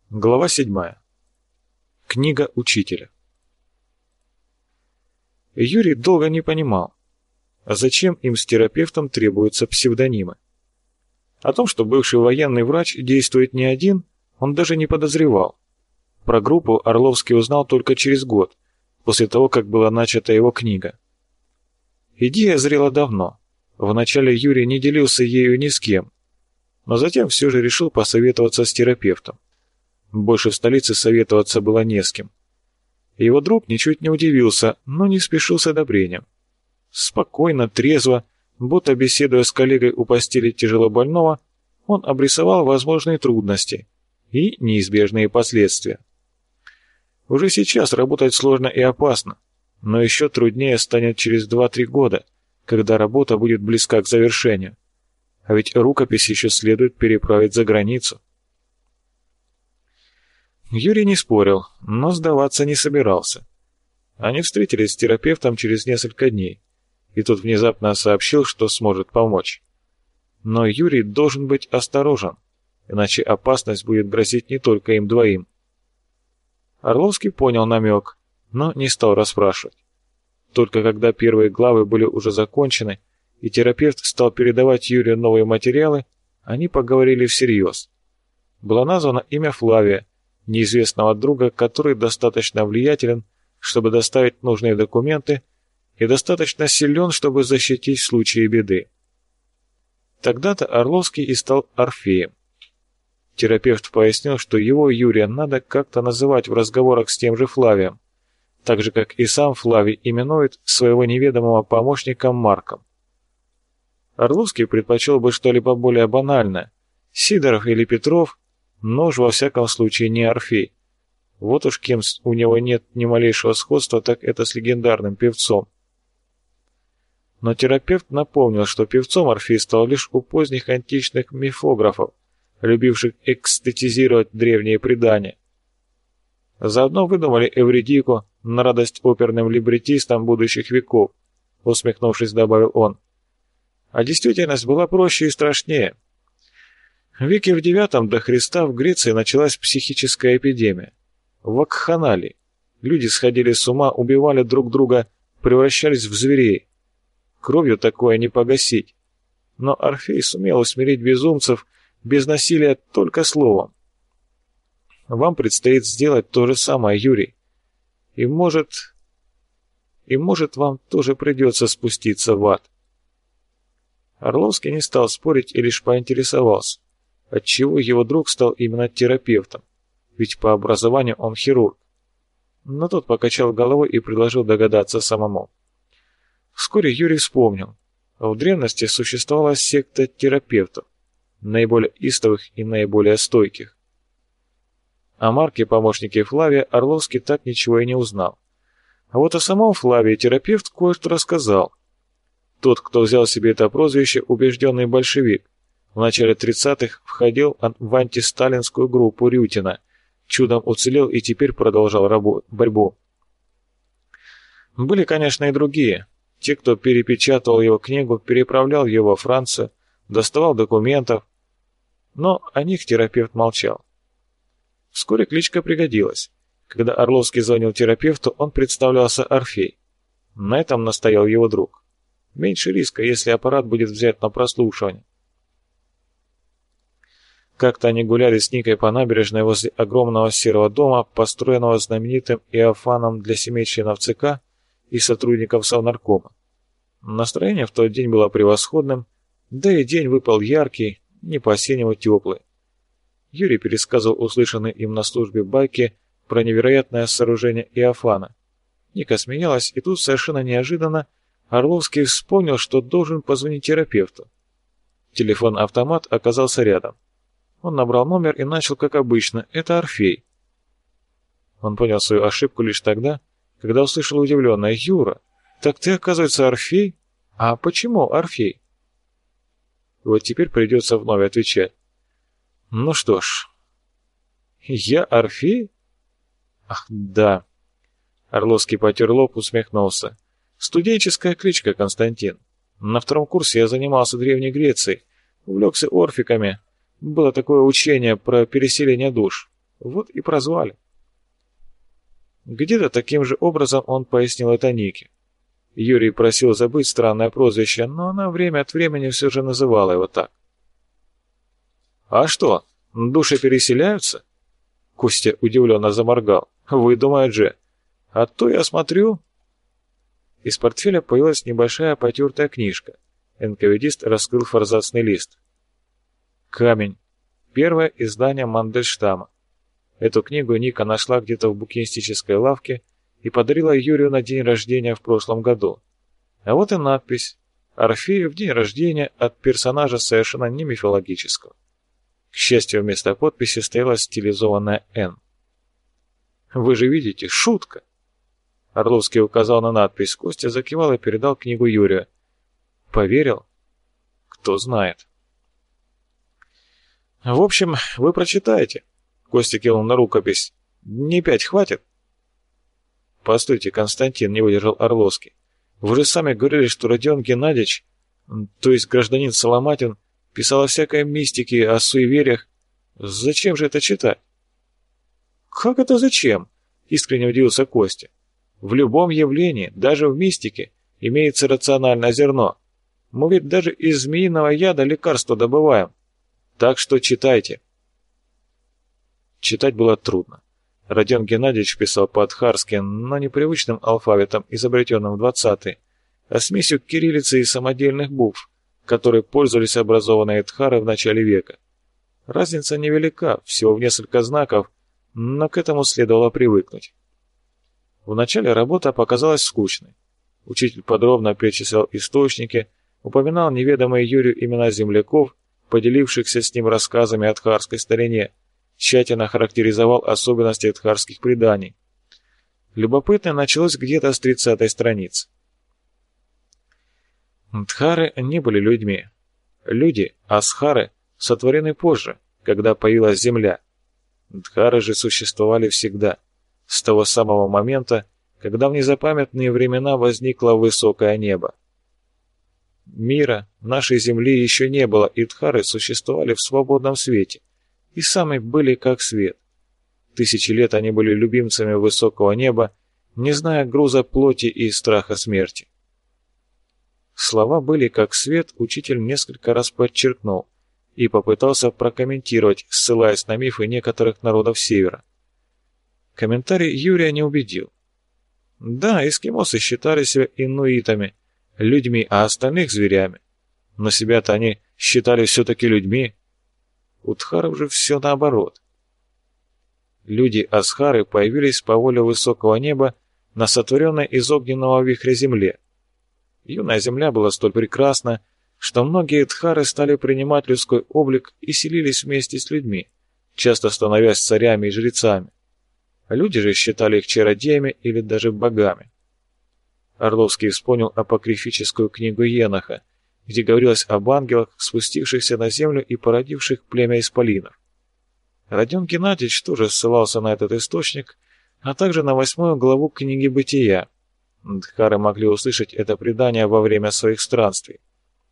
Глава 7. Книга учителя. Юрий долго не понимал, зачем им с терапевтом требуются псевдонимы. О том, что бывший военный врач действует не один, он даже не подозревал. Про группу Орловский узнал только через год, после того, как была начата его книга. Идея зрела давно. Вначале Юрий не делился ею ни с кем, но затем все же решил посоветоваться с терапевтом. Больше в столице советоваться было не с кем. Его друг ничуть не удивился, но не спешил с одобрением. Спокойно, трезво, будто беседуя с коллегой у постели тяжелобольного, он обрисовал возможные трудности и неизбежные последствия. Уже сейчас работать сложно и опасно, но еще труднее станет через 2-3 года, когда работа будет близка к завершению. А ведь рукопись еще следует переправить за границу. Юрий не спорил, но сдаваться не собирался. Они встретились с терапевтом через несколько дней, и тот внезапно сообщил, что сможет помочь. Но Юрий должен быть осторожен, иначе опасность будет грозить не только им двоим. Орловский понял намек, но не стал расспрашивать. Только когда первые главы были уже закончены, и терапевт стал передавать Юрию новые материалы, они поговорили всерьез. Было названо имя Флавия, неизвестного друга, который достаточно влиятелен, чтобы доставить нужные документы, и достаточно силен, чтобы защитить в случае беды. Тогда-то Орловский и стал Орфеем. Терапевт пояснил, что его, Юрия, надо как-то называть в разговорах с тем же Флавием, так же, как и сам Флавий именует своего неведомого помощника Марком. Орловский предпочел бы что-либо более банальное – Сидоров или Петров, но уж во всяком случае не Орфей. Вот уж кем у него нет ни малейшего сходства, так это с легендарным певцом. Но терапевт напомнил, что певцом Орфей стал лишь у поздних античных мифографов, любивших экстетизировать древние предания. Заодно выдумали Эвридику на радость оперным либреттистам будущих веков, усмехнувшись, добавил он. А действительность была проще и страшнее. В веке в IX до Христа в Греции началась психическая эпидемия. Вакханалии. Люди сходили с ума, убивали друг друга, превращались в зверей. Кровью такое не погасить. Но Орфей сумел усмирить безумцев без насилия только словом. Вам предстоит сделать то же самое, Юрий. И может, вам тоже придется спуститься в ад. Орловский не стал спорить и лишь поинтересовался, отчего его друг стал именно терапевтом, ведь по образованию он хирург. Но тот покачал головой и предложил догадаться самому. Вскоре Юрий вспомнил, в древности существовала секта терапевтов, наиболее истовых и наиболее стойких. О Марке, помощнике Флавия, Орловский так ничего и не узнал. А вот о самом Флавии терапевт кое-что рассказал. Тот, кто взял себе это прозвище, убежденный большевик, в начале 30-х входил в антисталинскую группу Рютина, чудом уцелел и теперь продолжал борьбу. Были, конечно, и другие. Те, кто перепечатывал его книгу, переправлял ее во Францию, доставал документов. Но о них терапевт молчал. Вскоре кличка пригодилась. Когда Орловский звонил терапевту, он представлялся Орфей. На этом настоял его друг. Меньше риска, если аппарат будет взят на прослушивание. Как-то они гуляли с Никой по набережной возле огромного серого дома, построенного знаменитым Иофаном для семей членов ЦК и сотрудников Совнаркома. Настроение в тот день было превосходным, да и день выпал яркий, не по-осеннему теплый. Юрий пересказывал услышанные им на службе байки про невероятное сооружение Иофана. Ника смеялась, и тут совершенно неожиданно Орловский вспомнил, что должен позвонить терапевту. Телефон-автомат оказался рядом. Он набрал номер и начал, как обычно, это Орфей. Он понял свою ошибку лишь тогда, когда услышал удивленное: «Юра, так ты, оказывается, Орфей? А почему Орфей?» Вот теперь придется вновь отвечать. Ну что ж, я Орфей? Ах, да. Орловский потер лоб, усмехнулся. Студенческая кличка, Константин. На 2-м курсе я занимался Древней Грецией, увлекся орфиками. Было такое учение про переселение душ. Вот и прозвали. Где-то таким же образом он пояснил это Нике. Юрий просил забыть странное прозвище, но она время от времени все же называла его так. «А что, души переселяются?» Костя удивленно заморгал. «Выдумает же. А то я смотрю...» Из портфеля появилась небольшая потертая книжка. НКВДист раскрыл форзацный лист. «Камень. Первое издание Мандельштама». Эту книгу Ника нашла где-то в букинистической лавке и подарила Юрию на день рождения в прошлом году. А вот и надпись «Орфеев, день рождения» от персонажа совершенно не мифологического. К счастью, вместо подписи стояла стилизованная «Н». «Вы же видите, шутка!» Орловский указал на надпись, Костя закивал и передал книгу Юрию. «Поверил? Кто знает». «В общем, вы прочитаете». Костя кивнул на рукопись. «Дней 5 хватит?» «Постойте, Константин», — не выдержал Орловский. «Вы же сами говорили, что Родион Геннадьевич, то есть гражданин Соломатин, писал о всякой мистике, о суевериях. Зачем же это читать?» «Как это зачем?» — искренне удивился Костя. «В любом явлении, даже в мистике, имеется рациональное зерно. Мы ведь даже из змеиного яда лекарства добываем. Так что читайте». Читать было трудно. Родион Геннадьевич писал по-адхарски, но непривычным алфавитом, изобретенным в 20-е, а смесью кириллицы и самодельных букв, которой пользовались образованные адхары в начале века. Разница невелика, всего в несколько знаков, но к этому следовало привыкнуть. Вначале работа показалась скучной. Учитель подробно перечислял источники, упоминал неведомые Юрию имена земляков, поделившихся с ним рассказами о адхарской старине, тщательно характеризовал особенности адхарских преданий. Любопытное началось где-то с 30-й страницы. Дхары не были людьми. Люди, асхары, сотворены позже, когда появилась земля. Дхары же существовали всегда, с того самого момента, когда в незапамятные времена возникло высокое небо. Мира, нашей земли еще не было, и дхары существовали в свободном свете, и сами были как свет. Тысячи лет они были любимцами высокого неба, не зная груза плоти и страха смерти. Слова были как свет, учитель несколько раз подчеркнул и попытался прокомментировать, ссылаясь на мифы некоторых народов Севера. Комментарий Юрия не убедил. Да, эскимосы считали себя инуитами, людьми, а остальных зверями. Но себя-то они считали все-таки людьми. У дхаров же все наоборот. Люди-асхары появились по воле высокого неба на сотворенной из огненного вихря земле. Юная земля была столь прекрасна, что многие дхары стали принимать людской облик и селились вместе с людьми, часто становясь царями и жрецами. Люди же считали их чародеями или даже богами. Орловский вспомнил апокрифическую книгу Еноха, где говорилось об ангелах, спустившихся на землю и породивших племя исполинов. Родион Геннадьевич тоже ссылался на этот источник, а также на 8 главу книги «Бытия». Дхары могли услышать это предание во время своих странствий.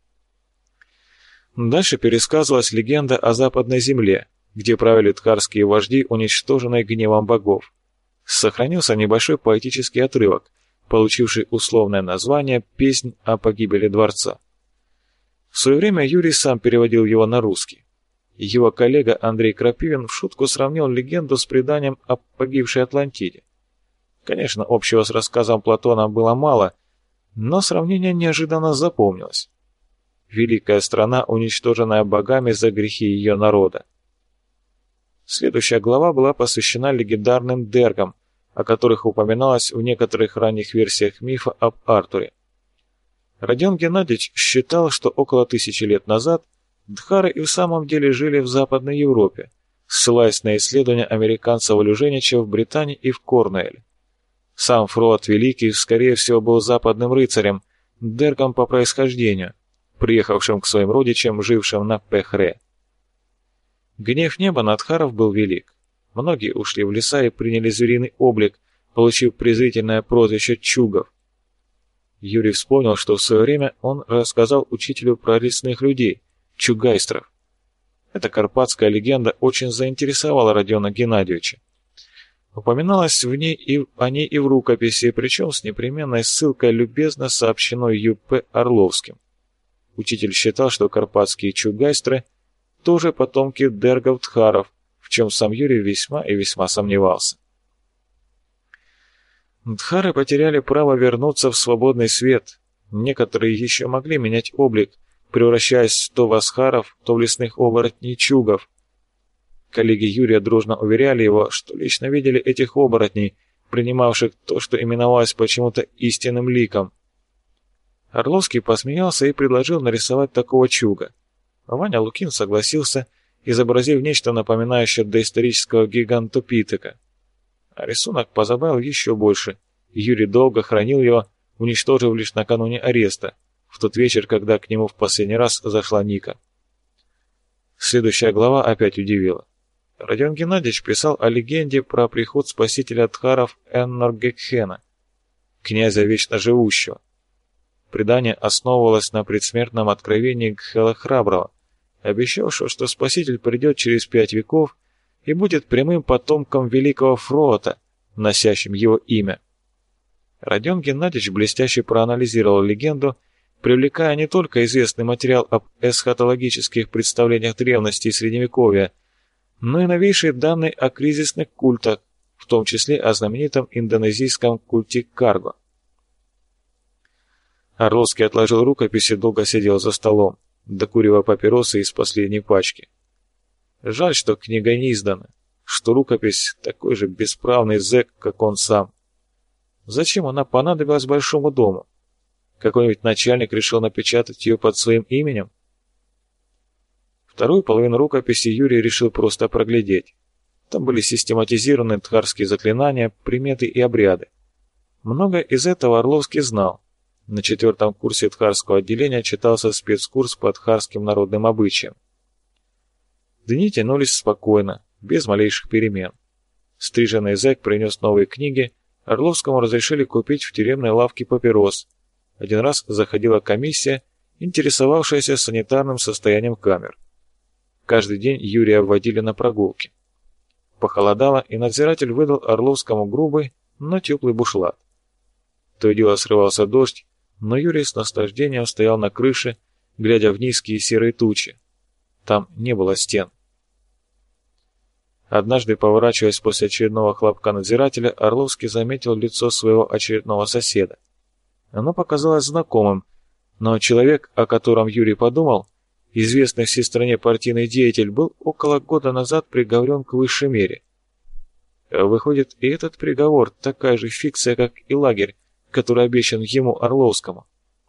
Дальше пересказывалась легенда о Западной земле, где правили дхарские вожди, уничтоженные гневом богов. Сохранился небольшой поэтический отрывок, получивший условное название «Песнь о погибели дворца». В свое время Юрий сам переводил его на русский. Его коллега Андрей Крапивин в шутку сравнил легенду с преданием о погибшей Атлантиде. Конечно, общего с рассказом Платона было мало, но сравнение неожиданно запомнилось. Великая страна, уничтоженная богами за грехи ее народа. Следующая глава была посвящена легендарным дергам, о которых упоминалось в некоторых ранних версиях мифа об Артуре. Родион Геннадьевич считал, что около 1000 лет назад дхары и в самом деле жили в Западной Европе, ссылаясь на исследования американца Валюженича в Британии и в Корнуэле. Сам Фроат Великий, скорее всего, был западным рыцарем, дергом по происхождению, приехавшим к своим родичам, жившим на Пехре. Гнев неба на дхаров был велик. Многие ушли в леса и приняли звериный облик, получив презрительное прозвище чугов. Юрий вспомнил, что в свое время он рассказал учителю про лесных людей, чугайстров. Эта карпатская легенда очень заинтересовала Родиона Геннадьевича. Упоминалось о ней и в рукописи, причем с непременной ссылкой, любезно сообщенной Ю.П. Орловским. Учитель считал, что карпатские чугайстры тоже потомки дергов-тхаров, в чем сам Юрий весьма и весьма сомневался. Тхары потеряли право вернуться в свободный свет. Некоторые еще могли менять облик, превращаясь то в асхаров, то в лесных оборотней чугов. Коллеги Юрия дружно уверяли его, что лично видели этих оборотней, принимавших то, что именовалось почему-то истинным ликом. Орловский посмеялся и предложил нарисовать такого чуга. Ваня Лукин согласился, изобразив нечто напоминающее доисторического гигантопитека. А рисунок позабавил еще больше. Юрий долго хранил его, уничтожив лишь накануне ареста, в тот вечер, когда к нему в последний раз зашла Ника. Следующая глава опять удивила. Родион Геннадьевич писал о легенде про приход спасителя тхаров Энноргекхена, князя вечно живущего. Предание основывалось на предсмертном откровении Гхела Храброго, обещавшего, что спаситель придет через 5 веков и будет прямым потомком великого Фроата, носящим его имя. Родион Геннадьевич блестяще проанализировал легенду, привлекая не только известный материал об эсхатологических представлениях древности и Средневековья, но и новейшие данные о кризисных культах, в том числе о знаменитом индонезийском культе Карго. Орловский отложил рукопись и долго сидел за столом, докуривая папиросы из последней пачки. Жаль, что книга не издана, что рукопись такой же бесправный зэк, как он сам. Зачем она понадобилась Большому дому? Какой-нибудь начальник решил напечатать ее под своим именем? Вторую половину рукописи Юрий решил просто проглядеть. Там были систематизированы тхарские заклинания, приметы и обряды. Много из этого Орловский знал. На 4-м курсе тхарского отделения читался спецкурс по тхарским народным обычаям. Дни тянулись спокойно, без малейших перемен. Стриженный зэк принес новые книги, Орловскому разрешили купить в тюремной лавке папирос. Один раз заходила комиссия, интересовавшаяся санитарным состоянием камер. Каждый день Юрия вводили на прогулки. Похолодало, и надзиратель выдал Орловскому грубый, но теплый бушлат. То и дело срывался дождь, но Юрий с наслаждением стоял на крыше, глядя в низкие серые тучи. Там не было стен. Однажды, поворачиваясь после очередного хлопка надзирателя, Орловский заметил лицо своего очередного соседа. Оно показалось знакомым, но человек, о котором Юрий подумал, известный всей стране партийный деятель, был около года назад приговорен к высшей мере. Выходит, и этот приговор такая же фикция, как и лагерь, который обещан ему, Орловскому.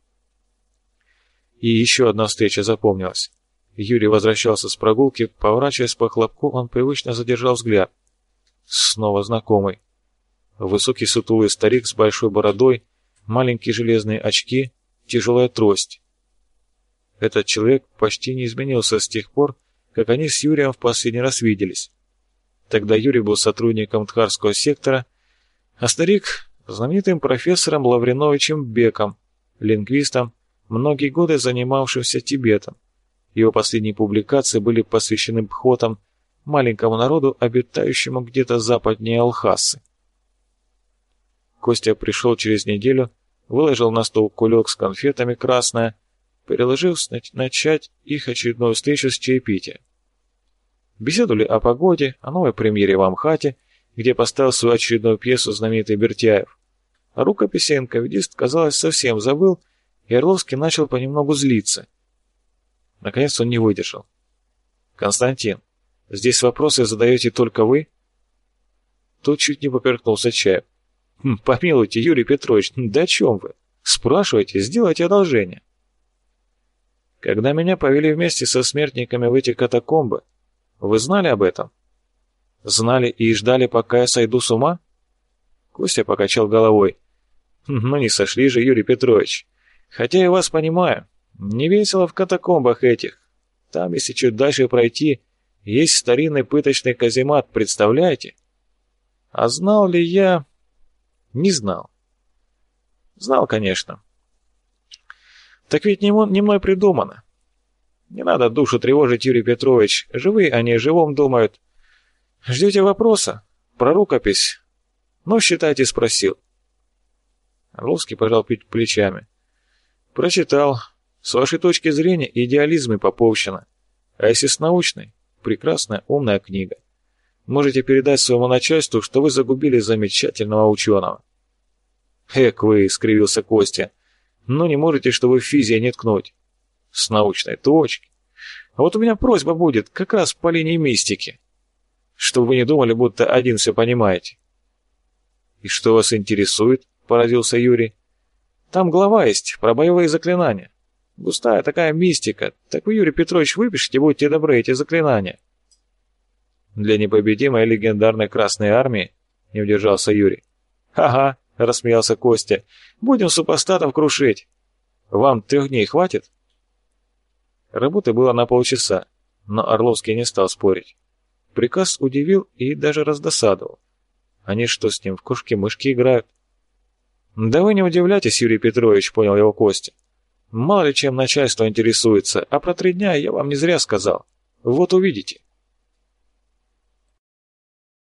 И еще одна встреча запомнилась. Юрий возвращался с прогулки, поворачиваясь по хлопку, он привычно задержал взгляд. Снова знакомый. Высокий сутулый старик с большой бородой, маленькие железные очки, тяжелая трость. Этот человек почти не изменился с тех пор, как они с Юрием в последний раз виделись. Тогда Юрий был сотрудником тхарского сектора, а старик — знаменитым профессором Лавриновичем Беком, лингвистом, многие годы занимавшимся Тибетом. Его последние публикации были посвящены бхотам, маленькому народу, обитающему где-то западнее Алхасы. Костя пришел через неделю, выложил на стол кулек с конфетами красное, предложив начать их очередную встречу с чаепития. Беседовали о погоде, о новой премьере в Амхате, где поставил свою очередную пьесу знаменитый Бертяев. О рукописи НКВДист, казалось, совсем забыл, и Орловский начал понемногу злиться. Наконец он не выдержал. «Константин, здесь вопросы задаете только вы?» Тот чуть не поперхнулся чаем. «Помилуйте, Юрий Петрович, да о чем вы? Спрашивайте, сделайте одолжение». «Когда меня повели вместе со смертниками в эти катакомбы, вы знали об этом? Знали и ждали, пока я сойду с ума?» Костя покачал головой. «Ну не сошли же, Юрий Петрович. Хотя я вас понимаю. Не весело в катакомбах этих. Там, если чуть дальше пройти, есть старинный пыточный каземат, представляете? А знал ли я? Не знал. Знал, конечно. Так ведь не мной придумано. Не надо душу тревожить, Юрий Петрович. Живые они о живом думают. Ждете вопроса? Про рукопись? Ну, считайте, спросил. Орловский пожал плечами. Прочитал. С вашей точки зрения идеализм и поповщина. А если с научной? Прекрасная, умная книга. Можете передать своему начальству, что вы загубили замечательного ученого. Эк вы, скривился Костя. Ну не можете, чтобы в физике не ткнуть. С научной точки. А вот у меня просьба будет, как раз по линии мистики. Чтобы вы не думали, будто один все понимаете. И что вас интересует? Поразился Юрий. Там глава есть, про боевые заклинания. Густая такая мистика. Так вы, Юрий Петрович, выпишите, будьте добры, эти заклинания. Для непобедимой легендарной Красной Армии? Не удержался Юрий. Ага, рассмеялся Костя. Будем супостатов крушить. Вам 3 дней хватит? Работы было на полчаса, но Орловский не стал спорить. Приказ удивил и даже раздосадовал. Они что с ним, в кошки-мышки играют? Да вы не удивляйтесь, Юрий Петрович, понял его Костя. Мало ли чем начальство интересуется, а про 3 дня я вам не зря сказал. Вот увидите.